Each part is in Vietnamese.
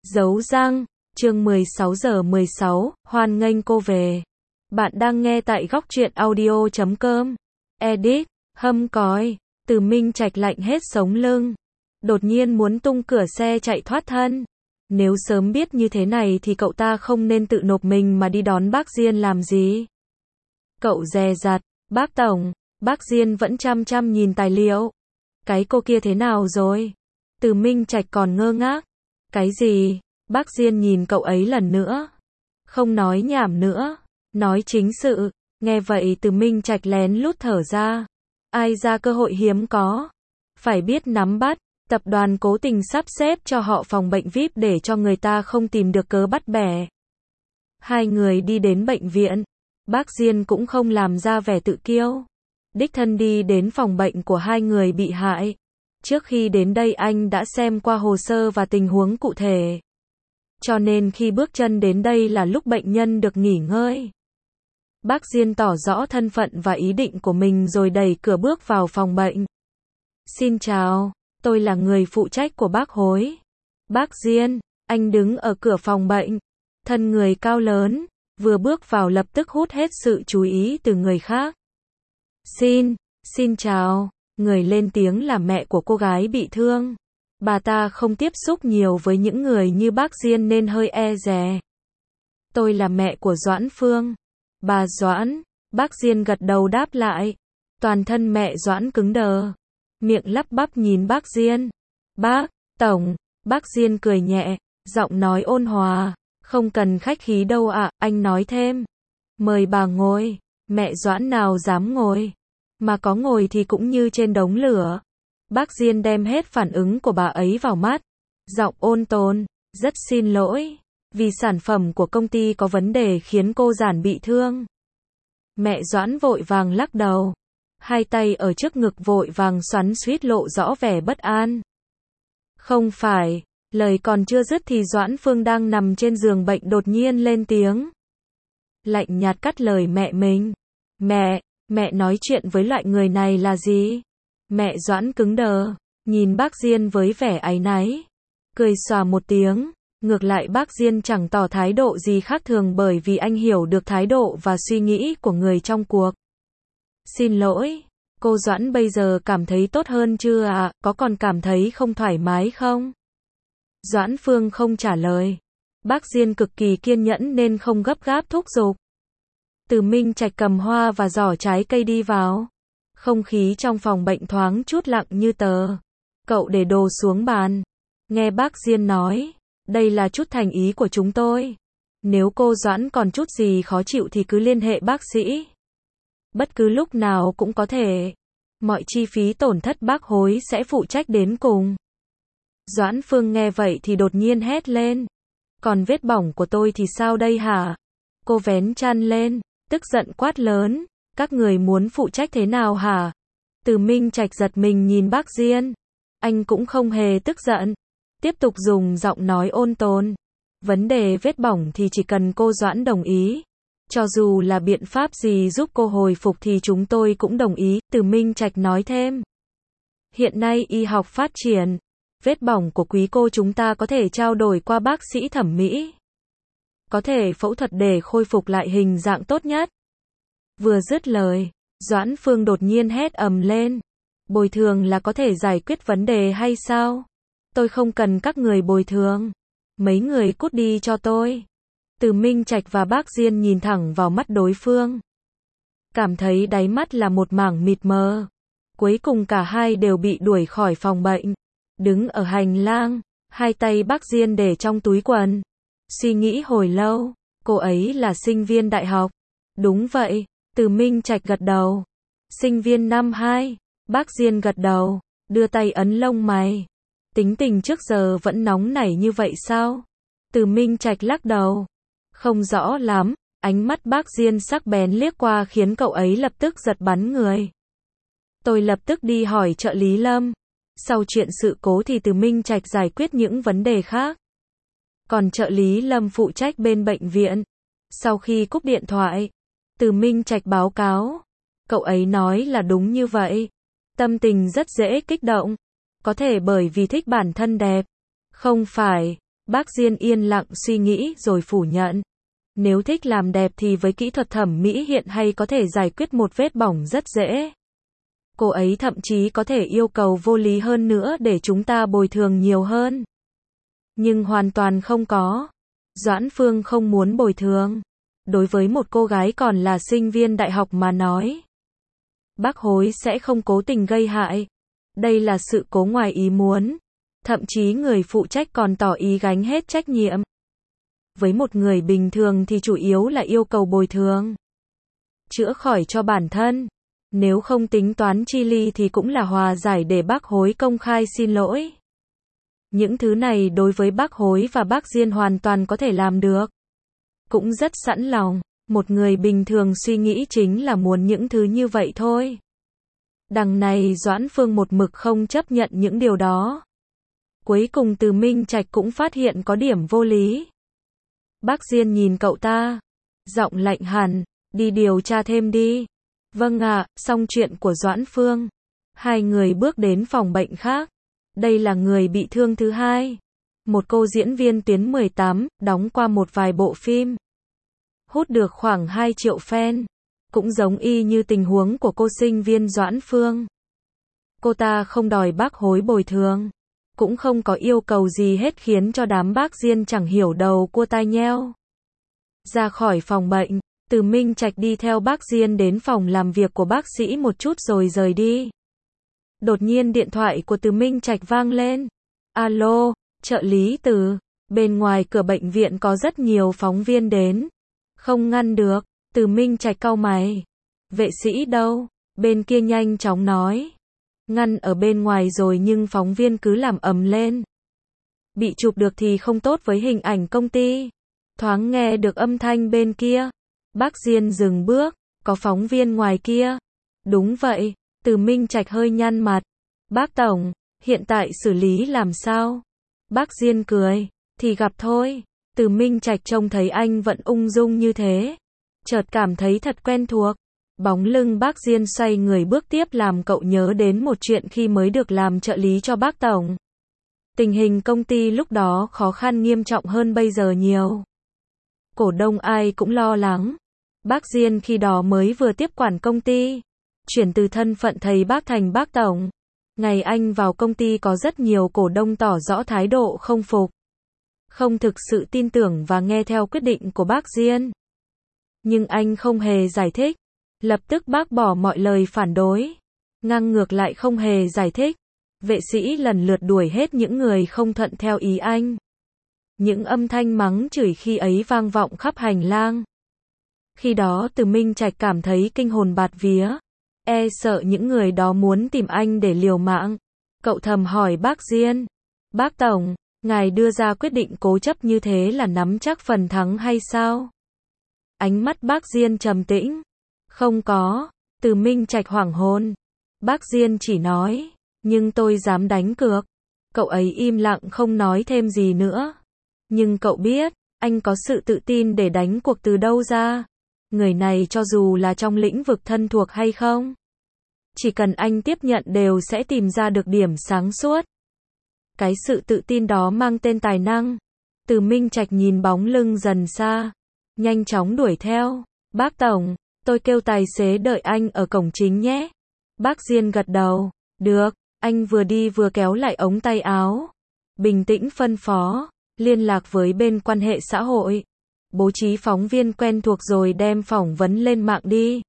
Dấu răng, chương 16 giờ 16, hoan nghênh cô về. Bạn đang nghe tại góc truyện audio.com. Edit, hâm còi, Từ Minh Trạch lạnh hết sống lưng. Đột nhiên muốn tung cửa xe chạy thoát thân. Nếu sớm biết như thế này thì cậu ta không nên tự nộp mình mà đi đón bác Diên làm gì. Cậu dè dặt, bác Tổng, bác Diên vẫn chăm chăm nhìn tài liệu. Cái cô kia thế nào rồi? Từ Minh Trạch còn ngơ ngác. Cái gì? Bác Diên nhìn cậu ấy lần nữa. Không nói nhảm nữa. Nói chính sự. Nghe vậy Từ Minh Trạch lén lút thở ra. Ai ra cơ hội hiếm có. Phải biết nắm bắt. Tập đoàn cố tình sắp xếp cho họ phòng bệnh VIP để cho người ta không tìm được cớ bắt bẻ. Hai người đi đến bệnh viện. Bác Diên cũng không làm ra vẻ tự kiêu. Đích thân đi đến phòng bệnh của hai người bị hại. Trước khi đến đây anh đã xem qua hồ sơ và tình huống cụ thể. Cho nên khi bước chân đến đây là lúc bệnh nhân được nghỉ ngơi. Bác Diên tỏ rõ thân phận và ý định của mình rồi đẩy cửa bước vào phòng bệnh. Xin chào, tôi là người phụ trách của bác Hối. Bác Diên, anh đứng ở cửa phòng bệnh. Thân người cao lớn, vừa bước vào lập tức hút hết sự chú ý từ người khác. Xin chào. Người lên tiếng là mẹ của cô gái bị thương. Bà ta không tiếp xúc nhiều với những người như bác Diên nên hơi e dè. Tôi là mẹ của Doãn Phương. Bà Doãn, bác Diên gật đầu đáp lại. Toàn thân mẹ Doãn cứng đờ. Miệng lắp bắp nhìn bác Diên. Bác, Tổng, bác Diên cười nhẹ, giọng nói ôn hòa. Không cần khách khí đâu ạ, anh nói thêm. Mời bà ngồi, mẹ Doãn nào dám ngồi. Mà có ngồi thì cũng như trên đống lửa. Bác Diên đem hết phản ứng của bà ấy vào mắt. Giọng ôn tồn, rất xin lỗi. Vì sản phẩm của công ty có vấn đề khiến cô Giản bị thương. Mẹ Doãn vội vàng lắc đầu. Hai tay ở trước ngực vội vàng xoắn xuýt lộ rõ vẻ bất an. Không phải, lời còn chưa dứt thì Doãn Phương đang nằm trên giường bệnh đột nhiên lên tiếng. Lạnh nhạt cắt lời mẹ mình. Mẹ nói chuyện với loại người này là gì? Mẹ Doãn cứng đờ, nhìn bác Diên với vẻ áy náy. Cười xòa một tiếng, ngược lại bác Diên chẳng tỏ thái độ gì khác thường bởi vì anh hiểu được thái độ và suy nghĩ của người trong cuộc. Xin lỗi, cô Doãn bây giờ cảm thấy tốt hơn chưa ạ? Có còn cảm thấy không thoải mái không? Doãn Phương không trả lời. Bác Diên cực kỳ kiên nhẫn nên không gấp gáp thúc giục. Từ Minh Trạch cầm hoa và giỏ trái cây đi vào. Không khí trong phòng bệnh thoáng chút lặng như tờ. Cậu để đồ xuống bàn. Nghe bác Diên nói, đây là chút thành ý của chúng tôi. Nếu cô Doãn còn chút gì khó chịu thì cứ liên hệ bác sĩ. Bất cứ lúc nào cũng có thể. Mọi chi phí tổn thất bác Hối sẽ phụ trách đến cùng. Doãn Phương nghe vậy thì đột nhiên hét lên. Còn vết bỏng của tôi thì sao đây hả? Cô vén chăn lên, tức giận quát lớn. Các người muốn phụ trách thế nào hả? Từ Minh Trạch giật mình nhìn bác Diên. Anh cũng không hề tức giận. Tiếp tục dùng giọng nói ôn tồn. Vấn đề vết bỏng thì chỉ cần cô Doãn đồng ý. Cho dù là biện pháp gì giúp cô hồi phục thì chúng tôi cũng đồng ý. Từ Minh Trạch nói thêm. Hiện nay y học phát triển. Vết bỏng của quý cô chúng ta có thể trao đổi qua bác sĩ thẩm mỹ. Có thể phẫu thuật để khôi phục lại hình dạng tốt nhất. Vừa dứt lời, Doãn Phương đột nhiên hét ầm lên. Bồi thường là có thể giải quyết vấn đề hay sao? Tôi không cần các người bồi thường. Mấy người cút đi cho tôi. Từ Minh Trạch và bác Diên nhìn thẳng vào mắt đối phương. Cảm thấy đáy mắt là một mảng mịt mờ. Cuối cùng cả hai đều bị đuổi khỏi phòng bệnh. Đứng ở hành lang, hai tay bác Diên để trong túi quần. Suy nghĩ hồi lâu, cô ấy là sinh viên đại học. Đúng vậy, Từ Minh Trạch gật đầu. Sinh viên năm 2, bác Diên gật đầu, đưa tay ấn lông mày. Tính tình trước giờ vẫn nóng nảy như vậy sao? Từ Minh Trạch lắc đầu. Không rõ lắm, ánh mắt bác Diên sắc bén liếc qua khiến cậu ấy lập tức giật bắn người. Tôi lập tức đi hỏi trợ lý Lâm. Sau chuyện sự cố thì Từ Minh Trạch giải quyết những vấn đề khác. Còn trợ lý Lâm phụ trách bên bệnh viện. Sau khi cúp điện thoại, Từ Minh Trạch báo cáo. Cậu ấy nói là đúng như vậy. Tâm tình rất dễ kích động. Có thể bởi vì thích bản thân đẹp. Không phải, Bác Diên yên lặng suy nghĩ rồi phủ nhận. Nếu thích làm đẹp thì với kỹ thuật thẩm mỹ hiện hay có thể giải quyết một vết bỏng rất dễ. Cô ấy thậm chí có thể yêu cầu vô lý hơn nữa để chúng ta bồi thường nhiều hơn. Nhưng hoàn toàn không có. Doãn Phương không muốn bồi thường. Đối với một cô gái còn là sinh viên đại học mà nói, bác Hối sẽ không cố tình gây hại. Đây là sự cố ngoài ý muốn. Thậm chí người phụ trách còn tỏ ý gánh hết trách nhiệm. Với một người bình thường thì chủ yếu là yêu cầu bồi thường. Chữa khỏi cho bản thân. Nếu không tính toán chi ly thì cũng là hòa giải để bác Hối công khai xin lỗi. Những thứ này đối với bác Hối và bác Diên hoàn toàn có thể làm được. Cũng rất sẵn lòng. Một người bình thường suy nghĩ chính là muốn những thứ như vậy thôi. Đằng này Doãn Phương một mực không chấp nhận những điều đó. Cuối cùng Từ Minh Trạch cũng phát hiện có điểm vô lý. Bác Diên nhìn cậu ta. Giọng lạnh hẳn. Đi điều tra thêm đi. Vâng ạ, xong chuyện của Doãn Phương. Hai người bước đến phòng bệnh khác. Đây là người bị thương thứ hai. Một cô diễn viên tuyến 18, đóng qua một vài bộ phim. Hút được khoảng 2 triệu fan. Cũng giống y như tình huống của cô sinh viên Doãn Phương. Cô ta không đòi bác Hối bồi thường. Cũng không có yêu cầu gì hết khiến cho đám bác Diên chẳng hiểu đầu cua tai nheo. Ra khỏi phòng bệnh, Từ Minh Trạch đi theo bác Diên đến phòng làm việc của bác sĩ một chút rồi rời đi. Đột nhiên điện thoại của Từ Minh Trạch vang lên. Alo, trợ lý Từ. Bên ngoài cửa bệnh viện có rất nhiều phóng viên đến. Không ngăn được. Từ Minh Trạch cau mày. Vệ sĩ đâu? Bên kia nhanh chóng nói. Ngăn ở bên ngoài rồi nhưng phóng viên cứ làm ầm lên. Bị chụp được thì không tốt với hình ảnh công ty. Thoáng nghe được âm thanh bên kia. Bác Diên dừng bước. Có phóng viên ngoài kia. Đúng vậy. Từ Minh Trạch hơi nhăn mặt. Bác Tổng, hiện tại xử lý làm sao? Bác Diên cười. Thì gặp thôi. Từ Minh Trạch trông thấy anh vẫn ung dung như thế. Chợt cảm thấy thật quen thuộc. Bóng lưng bác Diên xoay người bước tiếp làm cậu nhớ đến một chuyện khi mới được làm trợ lý cho bác Tổng. Tình hình công ty lúc đó khó khăn nghiêm trọng hơn bây giờ nhiều. Cổ đông ai cũng lo lắng. Bác Diên khi đó mới vừa tiếp quản công ty. Chuyển từ thân phận thầy bác thành bác Tổng. Ngày anh vào công ty có rất nhiều cổ đông tỏ rõ thái độ không phục. Không thực sự tin tưởng và nghe theo quyết định của bác Diên. Nhưng anh không hề giải thích. Lập tức bác bỏ mọi lời phản đối. Ngang ngược lại không hề giải thích. Vệ sĩ lần lượt đuổi hết những người không thuận theo ý anh. Những âm thanh mắng chửi khi ấy vang vọng khắp hành lang. Khi đó Từ Minh Trạch cảm thấy kinh hồn bạt vía. E sợ những người đó muốn tìm anh để liều mạng. Cậu thầm hỏi bác Diên. Bác Tổng, ngài đưa ra quyết định cố chấp như thế là nắm chắc phần thắng hay sao? Ánh mắt bác Diên trầm tĩnh. Không có. Từ Minh Trạch hoảng hồn. Bác Diên chỉ nói. Nhưng tôi dám đánh cược. Cậu ấy im lặng không nói thêm gì nữa. Nhưng cậu biết, anh có sự tự tin để đánh cuộc từ đâu ra? Người này cho dù là trong lĩnh vực thân thuộc hay không, chỉ cần anh tiếp nhận đều sẽ tìm ra được điểm sáng suốt. Cái sự tự tin đó mang tên tài năng. Từ Minh Trạch nhìn bóng lưng dần xa, nhanh chóng đuổi theo. Bác Tổng, tôi kêu tài xế đợi anh ở cổng chính nhé. Bác Diên gật đầu. Được. Anh vừa đi vừa kéo lại ống tay áo. Bình tĩnh phân phó. Liên lạc với bên quan hệ xã hội. Bố trí phóng viên quen thuộc rồi đem phỏng vấn lên mạng đi.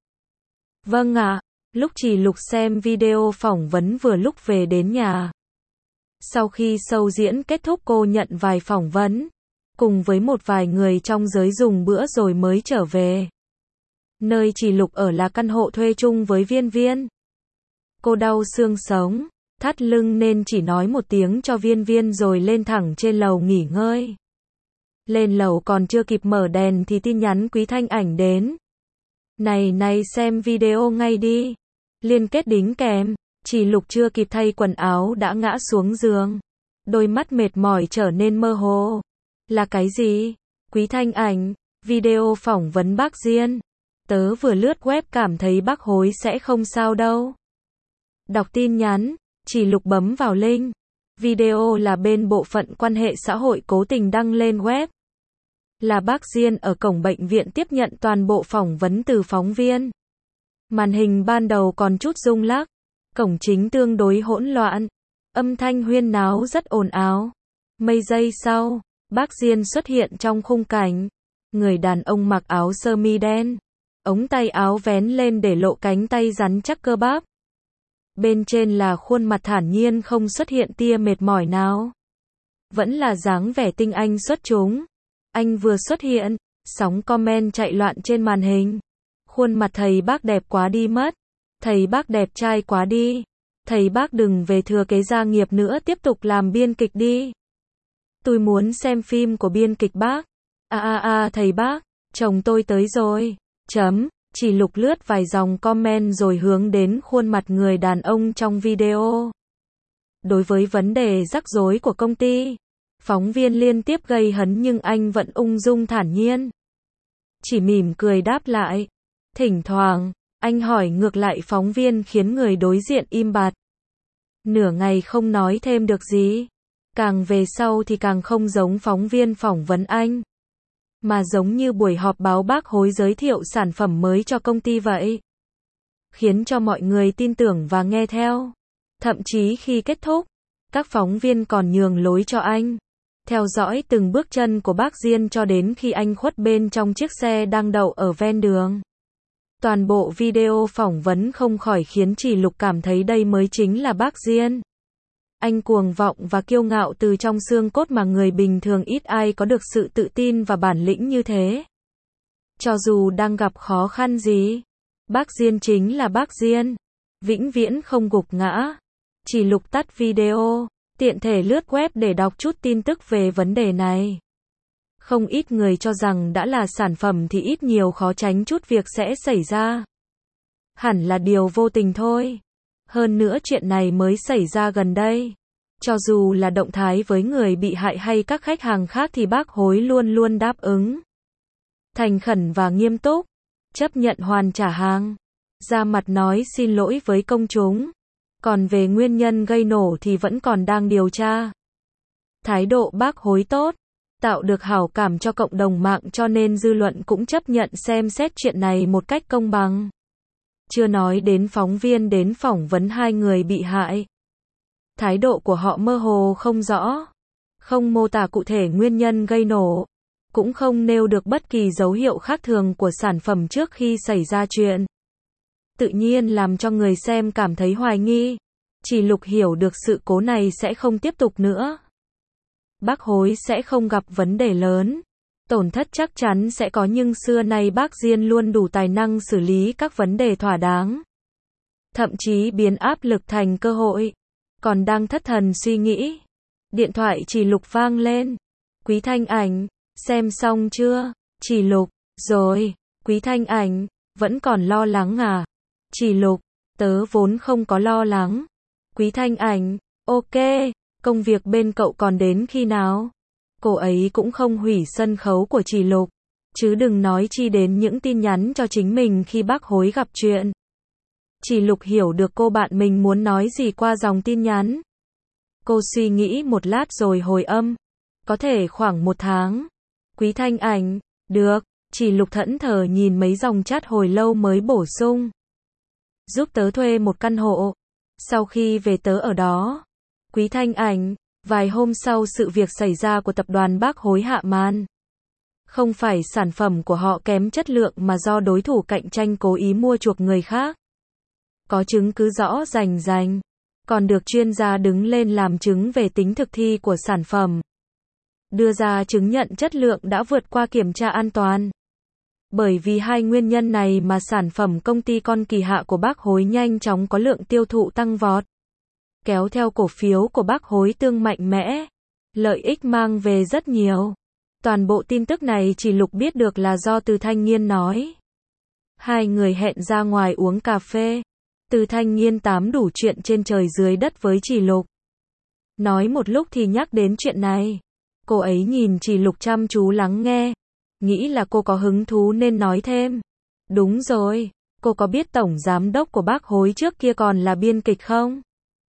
Vâng ạ. Lúc Chỉ Lục xem video phỏng vấn vừa lúc về đến nhà. Sau khi show diễn kết thúc cô nhận vài phỏng vấn. Cùng với một vài người trong giới dùng bữa rồi mới trở về. Nơi Chỉ Lục ở là căn hộ thuê chung với Viên Viên. Cô đau xương sống, thắt lưng nên chỉ nói một tiếng cho Viên Viên rồi lên thẳng trên lầu nghỉ ngơi. Lên lầu còn chưa kịp mở đèn thì tin nhắn Quý Thanh Ảnh đến. Này xem video ngay đi. Liên kết đính kèm. Chỉ Lục chưa kịp thay quần áo đã ngã xuống giường. Đôi mắt mệt mỏi trở nên mơ hồ. Là cái gì? Quý Thanh Ảnh, video phỏng vấn bác Diên. Tớ vừa lướt web cảm thấy bác Hối sẽ không sao đâu. Đọc tin nhắn, Chỉ Lục bấm vào link. Video là bên bộ phận quan hệ xã hội cố tình đăng lên web. Là bác Diên ở cổng bệnh viện tiếp nhận toàn bộ phỏng vấn từ phóng viên. Màn hình ban đầu còn chút rung lắc. Cổng chính tương đối hỗn loạn. Âm thanh huyên náo rất ồn ào. Mấy giây sau, bác Diên xuất hiện trong khung cảnh. Người đàn ông mặc áo sơ mi đen. Ống tay áo vén lên để lộ cánh tay rắn chắc cơ bắp. Bên trên là khuôn mặt thản nhiên không xuất hiện tia mệt mỏi nào. Vẫn là dáng vẻ tinh anh xuất chúng. Anh vừa xuất hiện, sóng comment chạy loạn trên màn hình. Khuôn mặt thầy bác đẹp quá đi mất. Thầy bác đẹp trai quá đi. Thầy bác đừng về thừa kế gia nghiệp nữa, tiếp tục làm biên kịch đi. Tôi muốn xem phim của biên kịch bác. Thầy bác, chồng tôi tới rồi. Chỉ lục lướt vài dòng comment rồi hướng đến khuôn mặt người đàn ông trong video. Đối với vấn đề rắc rối của công ty, phóng viên liên tiếp gây hấn nhưng anh vẫn ung dung thản nhiên. Chỉ mỉm cười đáp lại. Thỉnh thoảng, anh hỏi ngược lại phóng viên khiến người đối diện im bặt. Nửa ngày không nói thêm được gì. Càng về sau thì càng không giống phóng viên phỏng vấn anh. Mà giống như buổi họp báo bác hối giới thiệu sản phẩm mới cho công ty vậy. Khiến cho mọi người tin tưởng và nghe theo. Thậm chí khi kết thúc, các phóng viên còn nhường lối cho anh. Theo dõi từng bước chân của bác Diên cho đến khi anh khuất bên trong chiếc xe đang đậu ở ven đường. Toàn bộ video phỏng vấn không khỏi khiến Chỉ Lục cảm thấy đây mới chính là bác Diên. Anh cuồng vọng và kiêu ngạo từ trong xương cốt mà người bình thường ít ai có được sự tự tin và bản lĩnh như thế. Cho dù đang gặp khó khăn gì, bác Diên chính là bác Diên. Vĩnh viễn không gục ngã. Chỉ Lục tắt video, tiện thể lướt web để đọc chút tin tức về vấn đề này. Không ít người cho rằng đã là sản phẩm thì ít nhiều khó tránh chút việc sẽ xảy ra. Hẳn là điều vô tình thôi. Hơn nữa chuyện này mới xảy ra gần đây. Cho dù là động thái với người bị hại hay các khách hàng khác thì bác hối luôn luôn đáp ứng. Thành khẩn và nghiêm túc. Chấp nhận hoàn trả hàng. Ra mặt nói xin lỗi với công chúng. Còn về nguyên nhân gây nổ thì vẫn còn đang điều tra. Thái độ bác hối tốt. Tạo được hảo cảm cho cộng đồng mạng cho nên dư luận cũng chấp nhận xem xét chuyện này một cách công bằng. Chưa nói đến phóng viên đến phỏng vấn hai người bị hại. Thái độ của họ mơ hồ không rõ. Không mô tả cụ thể nguyên nhân gây nổ. Cũng không nêu được bất kỳ dấu hiệu khác thường của sản phẩm trước khi xảy ra chuyện. Tự nhiên làm cho người xem cảm thấy hoài nghi. Chỉ Lục hiểu được sự cố này sẽ không tiếp tục nữa. Bác hối sẽ không gặp vấn đề lớn. Tổn thất chắc chắn sẽ có nhưng xưa nay bác Diên luôn đủ tài năng xử lý các vấn đề thỏa đáng. Thậm chí biến áp lực thành cơ hội. Còn đang thất thần suy nghĩ. Điện thoại Chỉ Lục vang lên. Quý Thanh Ảnh, xem xong chưa? Chỉ Lục, rồi. Quý Thanh Ảnh, vẫn còn lo lắng à? Chỉ Lục, tớ vốn không có lo lắng. Quý Thanh Ảnh, ok, công việc bên cậu còn đến khi nào? Cô ấy cũng không hủy sân khấu của Chỉ Lục. Chứ đừng nói chi đến những tin nhắn cho chính mình khi bác hối gặp chuyện. Chỉ Lục hiểu được cô bạn mình muốn nói gì qua dòng tin nhắn. Cô suy nghĩ một lát rồi hồi âm. Có thể khoảng 1 tháng. Quý Thanh Ảnh, được. Chỉ Lục thẫn thờ nhìn mấy dòng chat hồi lâu mới bổ sung. Giúp tớ thuê một căn hộ. Sau khi về tớ ở đó. Quý Thanh Ảnh, vài hôm sau sự việc xảy ra của tập đoàn bác hối hạ màn. Không phải sản phẩm của họ kém chất lượng mà do đối thủ cạnh tranh cố ý mua chuộc người khác. Có chứng cứ rõ rành. Còn được chuyên gia đứng lên làm chứng về tính thực thi của sản phẩm. Đưa ra chứng nhận chất lượng đã vượt qua kiểm tra an toàn. Bởi vì hai nguyên nhân này mà sản phẩm công ty con kỳ hạ của bác hối nhanh chóng có lượng tiêu thụ tăng vọt. Kéo theo cổ phiếu của bác hối tương mạnh mẽ. Lợi ích mang về rất nhiều. Toàn bộ tin tức này Chỉ Lục biết được là do Từ Thanh Nghiên nói. Hai người hẹn ra ngoài uống cà phê. Từ Thanh Nghiên tám đủ chuyện trên trời dưới đất với Chỉ Lục. Nói một lúc thì nhắc đến chuyện này. Cô ấy nhìn Chỉ Lục chăm chú lắng nghe. Nghĩ là cô có hứng thú nên nói thêm. Đúng rồi, cô có biết tổng giám đốc của bác hối trước kia còn là biên kịch không?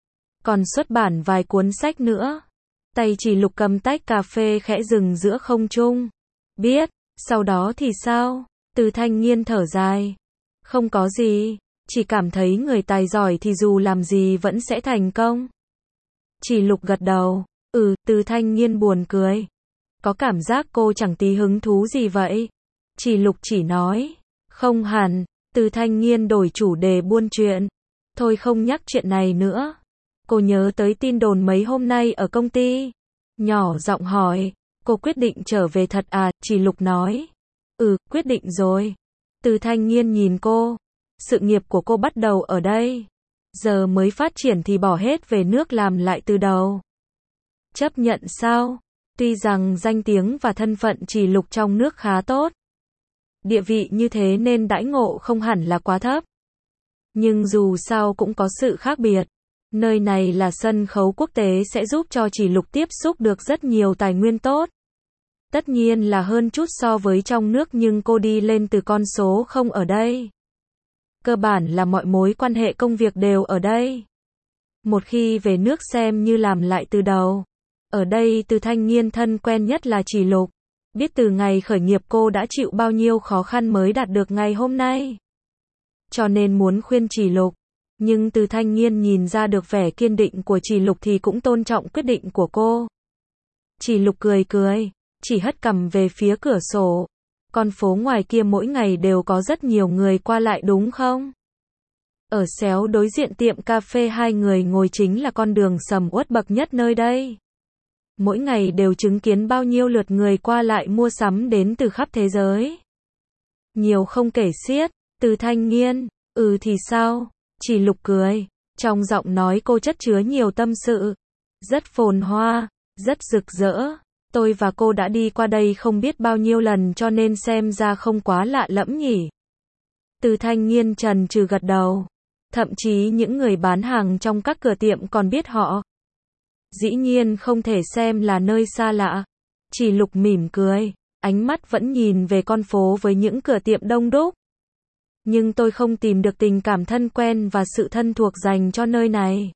còn xuất bản vài cuốn sách nữa. Tay Chỉ Lục cầm tách cà phê khẽ dừng giữa không trung. Biết, sau đó thì sao? Từ Thanh Nghiên thở dài. Không có gì, chỉ cảm thấy người tài giỏi thì dù làm gì vẫn sẽ thành công. Chỉ Lục gật đầu. Từ Thanh Nghiên buồn cười. Có cảm giác cô chẳng tí hứng thú gì vậy? Chỉ Lục chỉ nói. Không hẳn. Từ Thanh Nghiên đổi chủ đề buôn chuyện. Thôi không nhắc chuyện này nữa. Cô nhớ tới tin đồn mấy hôm nay ở công ty. Nhỏ giọng hỏi. Cô quyết định trở về thật à? Chỉ Lục nói. Quyết định rồi. Từ Thanh Nghiên nhìn cô. Sự nghiệp của cô bắt đầu ở đây. Giờ mới phát triển thì bỏ hết về nước làm lại từ đầu. Chấp nhận sao? Tuy rằng danh tiếng và thân phận Chỉ Lục trong nước khá tốt. Địa vị như thế nên đãi ngộ không hẳn là quá thấp. Nhưng dù sao cũng có sự khác biệt. Nơi này là sân khấu quốc tế sẽ giúp cho Chỉ Lục tiếp xúc được rất nhiều tài nguyên tốt. Tất nhiên là hơn chút so với trong nước nhưng cô đi lên từ con số không ở đây. Cơ bản là mọi mối quan hệ công việc đều ở đây. Một khi về nước xem như làm lại từ đầu. Ở đây Từ Thanh Nghiên thân quen nhất là Chỉ Lục. Biết từ ngày khởi nghiệp cô đã chịu bao nhiêu khó khăn mới đạt được ngày hôm nay. Cho nên muốn khuyên Chỉ Lục. Nhưng Từ Thanh Nghiên nhìn ra được vẻ kiên định của Chỉ Lục thì cũng tôn trọng quyết định của cô. Chỉ Lục cười cười, chỉ hất cằm về phía cửa sổ. Con phố ngoài kia mỗi ngày đều có rất nhiều người qua lại đúng không? Ở xéo đối diện tiệm cà phê hai người ngồi chính là con đường sầm uất bậc nhất nơi đây. Mỗi ngày đều chứng kiến bao nhiêu lượt người qua lại mua sắm đến từ khắp thế giới. Nhiều không kể xiết. Từ Thanh Nghiên, thì sao? Chỉ Lục cười, trong giọng nói cô chất chứa nhiều tâm sự. Rất phồn hoa, rất rực rỡ. Tôi và cô đã đi qua đây không biết bao nhiêu lần cho nên xem ra không quá lạ lẫm nhỉ. Từ Thanh Nghiên chần chừ gật đầu. Thậm chí những người bán hàng trong các cửa tiệm còn biết họ. Dĩ nhiên không thể xem là nơi xa lạ. Chỉ Lục mỉm cười, ánh mắt vẫn nhìn về con phố với những cửa tiệm đông đúc. Nhưng tôi không tìm được tình cảm thân quen và sự thân thuộc dành cho nơi này.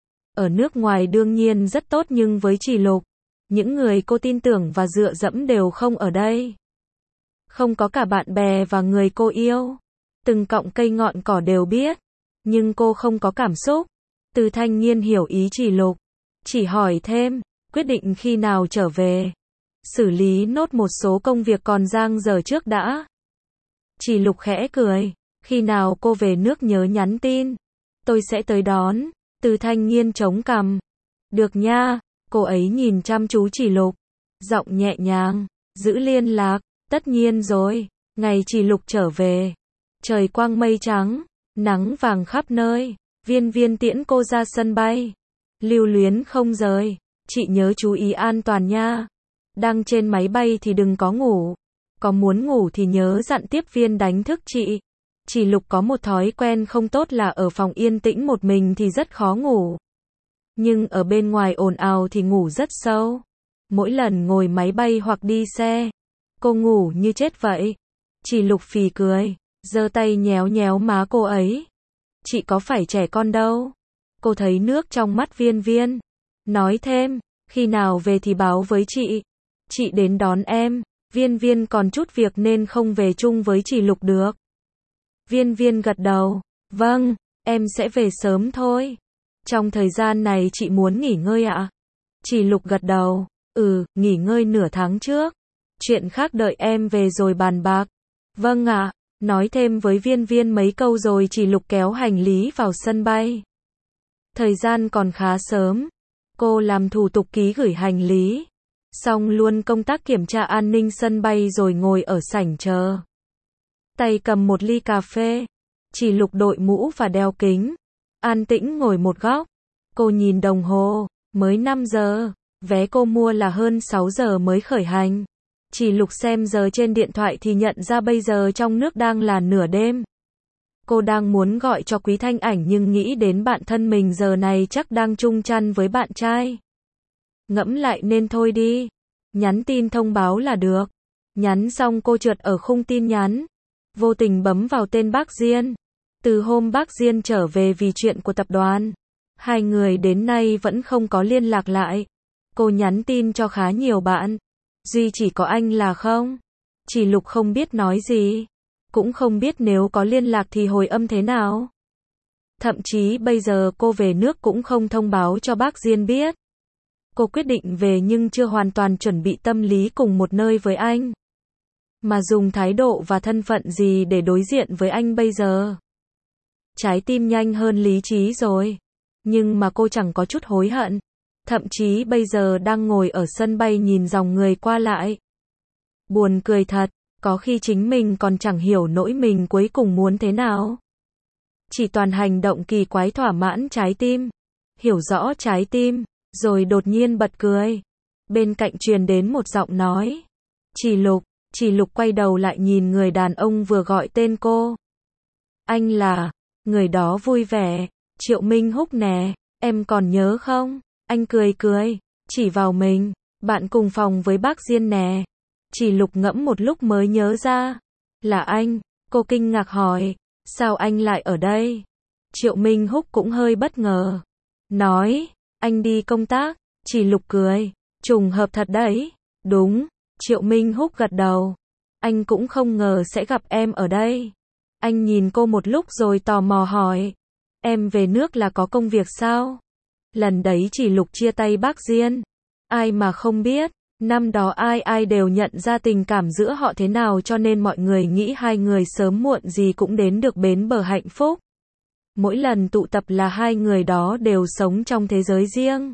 Ở nước ngoài đương nhiên rất tốt nhưng với Chỉ Lục, những người cô tin tưởng và dựa dẫm đều không ở đây. Không có cả bạn bè và người cô yêu. Từng cọng cây ngọn cỏ đều biết. Nhưng cô không có cảm xúc. Từ Thanh Nghiên hiểu ý Chỉ Lục. Chỉ hỏi thêm, quyết định khi nào trở về. Xử lý nốt một số công việc còn dang dở trước đã. Chỉ Lục khẽ cười. Khi nào cô về nước nhớ nhắn tin. Tôi sẽ tới đón. Từ Thanh Nghiên chống cằm. Được nha. Cô ấy nhìn chăm chú Chỉ Lục. Giọng nhẹ nhàng. Giữ liên lạc. Tất nhiên rồi. Ngày Chỉ Lục trở về. Trời quang mây trắng. Nắng vàng khắp nơi. Viên Viên tiễn cô ra sân bay. Lưu luyến không rời. Chị nhớ chú ý an toàn nha. Đang trên máy bay thì đừng có ngủ. Có muốn ngủ thì nhớ dặn tiếp viên đánh thức chị. Chỉ Lục có một thói quen không tốt là ở phòng yên tĩnh một mình thì rất khó ngủ. Nhưng ở bên ngoài ồn ào thì ngủ rất sâu. Mỗi lần ngồi máy bay hoặc đi xe, cô ngủ như chết vậy. Chỉ Lục phì cười, giơ tay nhéo nhéo má cô ấy. Chị có phải trẻ con đâu. Cô thấy nước trong mắt Viên Viên. Nói thêm, khi nào về thì báo với chị. Chị đến đón em. Viên Viên còn chút việc nên không về chung với Chỉ Lục được. Viên Viên gật đầu. Vâng, em sẽ về sớm thôi. Trong thời gian này chị muốn nghỉ ngơi ạ? Chỉ Lục gật đầu. Nghỉ ngơi nửa tháng trước. Chuyện khác đợi em về rồi bàn bạc. Vâng ạ. Nói thêm với Viên Viên mấy câu rồi Chỉ Lục kéo hành lý vào sân bay. Thời gian còn khá sớm. Cô làm thủ tục ký gửi hành lý. Xong luôn công tác kiểm tra an ninh sân bay rồi ngồi ở sảnh chờ. Tay cầm một ly cà phê. Chỉ Lục đội mũ và đeo kính. An tĩnh ngồi một góc. Cô nhìn đồng hồ. Mới 5 giờ. Vé cô mua là hơn 6 giờ mới khởi hành. Chỉ Lục xem giờ trên điện thoại thì nhận ra bây giờ trong nước đang là nửa đêm. Cô đang muốn gọi cho Quý Thanh Ảnh nhưng nghĩ đến bạn thân mình giờ này chắc đang chung chăn với bạn trai. Ngẫm lại nên thôi đi. Nhắn tin thông báo là được. Nhắn xong cô trượt ở khung tin nhắn. Vô tình bấm vào tên bác Diên. Từ hôm bác Diên trở về vì chuyện của tập đoàn. Hai người đến nay vẫn không có liên lạc lại. Cô nhắn tin cho khá nhiều bạn. Duy chỉ có anh là không. Chỉ Lục không biết nói gì. Cũng không biết nếu có liên lạc thì hồi âm thế nào. Thậm chí bây giờ cô về nước cũng không thông báo cho bác Diên biết. Cô quyết định về nhưng chưa hoàn toàn chuẩn bị tâm lý cùng một nơi với anh. Mà dùng thái độ và thân phận gì để đối diện với anh bây giờ? Trái tim nhanh hơn lý trí rồi. Nhưng mà cô chẳng có chút hối hận. Thậm chí bây giờ đang ngồi ở sân bay nhìn dòng người qua lại. Buồn cười thật, có khi chính mình còn chẳng hiểu nỗi mình cuối cùng muốn thế nào. Chỉ toàn hành động kỳ quái thỏa mãn trái tim. Hiểu rõ trái tim, rồi đột nhiên bật cười. Bên cạnh truyền đến một giọng nói. Chỉ Lục quay đầu lại nhìn người đàn ông vừa gọi tên cô. Anh là, người đó vui vẻ, Triệu Minh Húc nè, em còn nhớ không? Anh cười, chỉ vào mình, bạn cùng phòng với bác Diên nè. Chỉ Lục ngẫm một lúc mới nhớ ra. Là anh, cô kinh ngạc hỏi, sao anh lại ở đây? Triệu Minh Húc cũng hơi bất ngờ. Nói, anh đi công tác. Chỉ Lục cười, trùng hợp thật đấy. Đúng, Triệu Minh Húc gật đầu. Anh cũng không ngờ sẽ gặp em ở đây. Anh nhìn cô một lúc rồi tò mò hỏi. Em về nước là có công việc sao? Lần đấy Chỉ Lục chia tay bác Diên. Ai mà không biết, năm đó ai đều nhận ra tình cảm giữa họ thế nào cho nên mọi người nghĩ hai người sớm muộn gì cũng đến được bến bờ hạnh phúc. Mỗi lần tụ tập là hai người đó đều sống trong thế giới riêng.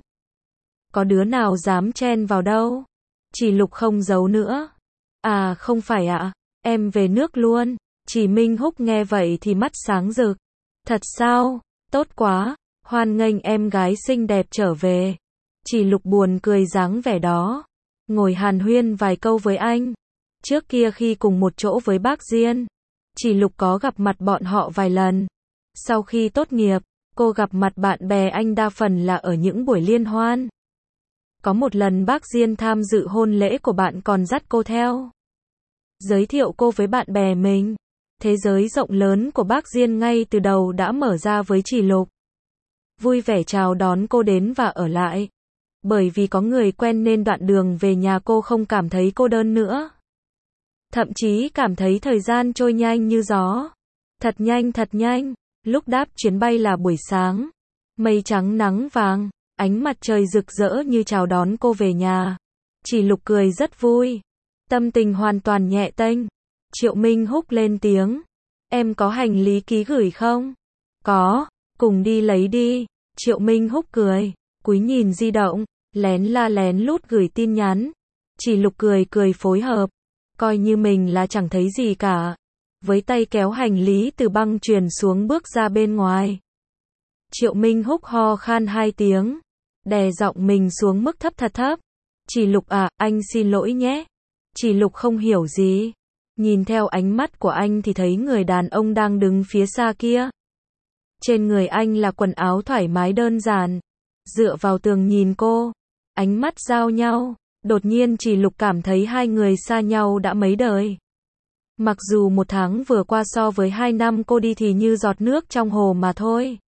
Có đứa nào dám chen vào đâu. Chỉ Lục không giấu nữa. À không phải ạ, em về nước luôn. Chỉ Minh Húc nghe vậy thì mắt sáng rực. Thật sao? Tốt quá, hoan nghênh em gái xinh đẹp trở về. Chỉ Lục buồn cười dáng vẻ đó. Ngồi hàn huyên vài câu với anh. Trước kia khi cùng một chỗ với bác Diên, Chỉ Lục có gặp mặt bọn họ vài lần. Sau khi tốt nghiệp, cô gặp mặt bạn bè anh đa phần là ở những buổi liên hoan. Có một lần bác Diên tham dự hôn lễ của bạn còn dắt cô theo. Giới thiệu cô với bạn bè mình. Thế giới rộng lớn của bác Diên ngay từ đầu đã mở ra với Chỉ Lục. Vui vẻ chào đón cô đến và ở lại. Bởi vì có người quen nên đoạn đường về nhà cô không cảm thấy cô đơn nữa. Thậm chí cảm thấy thời gian trôi nhanh như gió. Thật nhanh. Lúc đáp chuyến bay là buổi sáng. Mây trắng nắng vàng, ánh mặt trời rực rỡ như chào đón cô về nhà. Chỉ Lục cười rất vui. Tâm tình hoàn toàn nhẹ tênh. Triệu Minh Húc lên tiếng. Em có hành lý ký gửi không? Có, cùng đi lấy đi. Triệu Minh Húc cười, cúi nhìn di động, lén lút gửi tin nhắn. Chỉ Lục cười phối hợp. Coi như mình là chẳng thấy gì cả. Với tay kéo hành lý từ băng chuyền xuống bước ra bên ngoài. Triệu Minh Húc ho khan 2 tiếng. Đè giọng mình xuống mức thấp thật thấp. Chỉ Lục à, anh xin lỗi nhé. Chỉ Lục không hiểu gì. Nhìn theo ánh mắt của anh thì thấy người đàn ông đang đứng phía xa kia. Trên người anh là quần áo thoải mái đơn giản. Dựa vào tường nhìn cô. Ánh mắt giao nhau. Đột nhiên Chỉ Lục cảm thấy hai người xa nhau đã mấy đời. Mặc dù 1 tháng vừa qua so với 2 năm cô đi thì như giọt nước trong hồ mà thôi.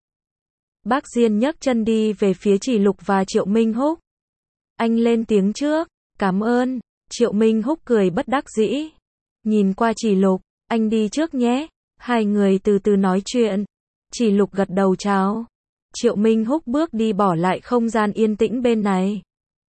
Bác Diên nhấc chân đi về phía Chỉ Lục và Triệu Minh Húc. Anh lên tiếng trước. Cảm ơn. Triệu Minh Húc cười bất đắc dĩ. Nhìn qua Chỉ Lục, anh đi trước nhé. Hai người từ từ nói chuyện. Chỉ Lục gật đầu chào. Triệu Minh Húc bước đi bỏ lại không gian yên tĩnh bên này.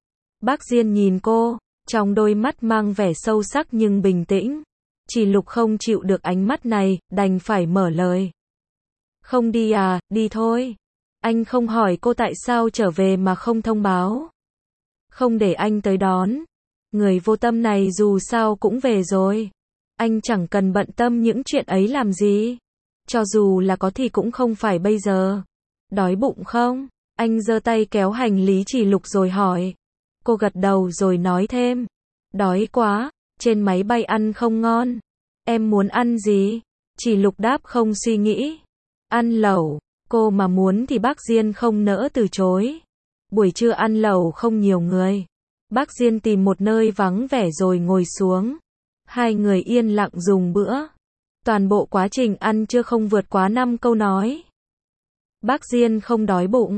Bác Diên nhìn cô, trong đôi mắt mang vẻ sâu sắc nhưng bình tĩnh. Chỉ Lục không chịu được ánh mắt này, đành phải mở lời. Không đi à, đi thôi. Anh không hỏi cô tại sao trở về mà không thông báo. Không để anh tới đón. Người vô tâm này dù sao cũng về rồi. Anh chẳng cần bận tâm những chuyện ấy làm gì. Cho dù là có thì cũng không phải bây giờ. Đói bụng không? Anh giơ tay kéo hành lý Chỉ Lục rồi hỏi. Cô gật đầu rồi nói thêm. Đói quá, trên máy bay ăn không ngon. Em muốn ăn gì? Chỉ Lục đáp không suy nghĩ. Ăn lẩu. Cô mà muốn thì bác Diên không nỡ từ chối. Buổi trưa ăn lẩu không nhiều người. Bác Diên tìm một nơi vắng vẻ rồi ngồi xuống. Hai người yên lặng dùng bữa. Toàn bộ quá trình ăn chưa không vượt quá 5 câu nói. Bác Diên không đói bụng.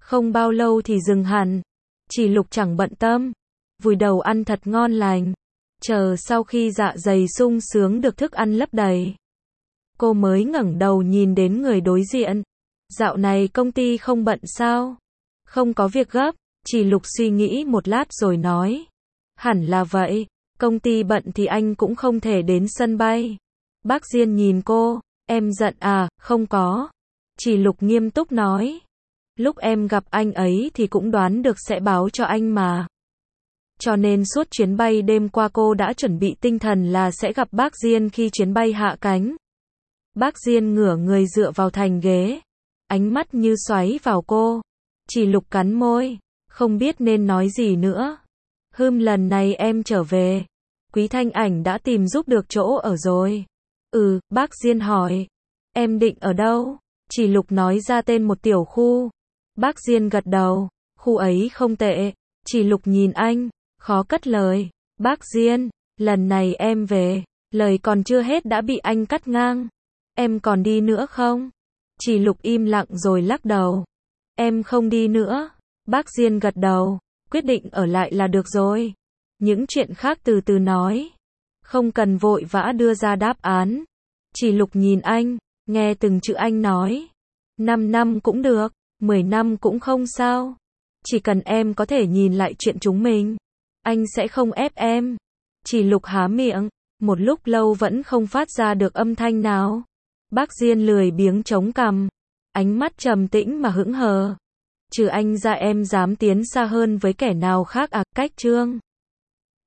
Không bao lâu thì dừng hẳn. Chỉ Lục chẳng bận tâm, vùi đầu ăn thật ngon lành. Chờ sau khi dạ dày sung sướng được thức ăn lấp đầy, cô mới ngẩng đầu nhìn đến người đối diện. Dạo này công ty không bận sao? Không có việc gấp. Chỉ Lục suy nghĩ một lát rồi nói. Hẳn là vậy, công ty bận thì anh cũng không thể đến sân bay. Bác Diên nhìn cô, em giận à? Không có. Chỉ Lục nghiêm túc nói. Lúc em gặp anh ấy thì cũng đoán được sẽ báo cho anh mà. Cho nên suốt chuyến bay đêm qua cô đã chuẩn bị tinh thần là sẽ gặp bác Diên khi chuyến bay hạ cánh. Bác Diên ngửa người dựa vào thành ghế, ánh mắt như xoáy vào cô. Chỉ Lục cắn môi, không biết nên nói gì nữa. Lần này em trở về, Quý Thanh Ảnh đã tìm giúp được chỗ ở rồi. Bác Diên hỏi. Em định ở đâu? Chỉ Lục nói ra tên một tiểu khu. Bác Diên gật đầu, khu ấy không tệ. Chỉ Lục nhìn anh, khó cất lời. Bác Diên, lần này em về, lời còn chưa hết đã bị anh cắt ngang. Em còn đi nữa không? Chỉ Lục im lặng rồi lắc đầu. Em không đi nữa. Bác Diên gật đầu, quyết định ở lại là được rồi. Những chuyện khác từ từ nói. Không cần vội vã đưa ra đáp án. Chỉ Lục nhìn anh, nghe từng chữ anh nói. 5 năm cũng được, 10 năm cũng không sao. Chỉ cần em có thể nhìn lại chuyện chúng mình, anh sẽ không ép em. Chỉ Lục há miệng, một lúc lâu vẫn không phát ra được âm thanh nào. Bác Diên lười biếng chống cằm, ánh mắt trầm tĩnh mà hững hờ. Trừ anh ra em dám tiến xa hơn với kẻ nào khác à? Cách Trương